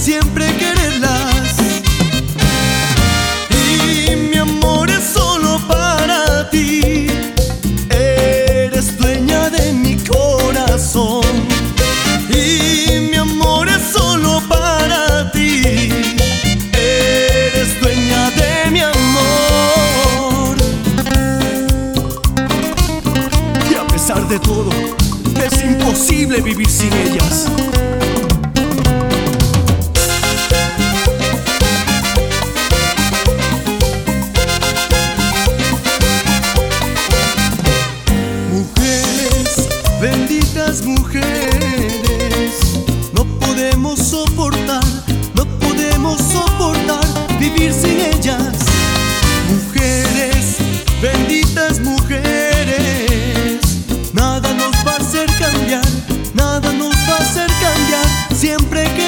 siempre quererlas. Y mi amor es solo para ti, eres dueña de mi corazón. Y mi amor es solo para ti, eres dueña de mi amor. Y a pesar de todo, es imposible vivir sin ellas. Mujeres, benditas mujeres, no podemos soportar vivir sin ellas. Mujeres, benditas mujeres, nada nos va a hacer cambiar, nada nos va a hacer cambiar, siempre que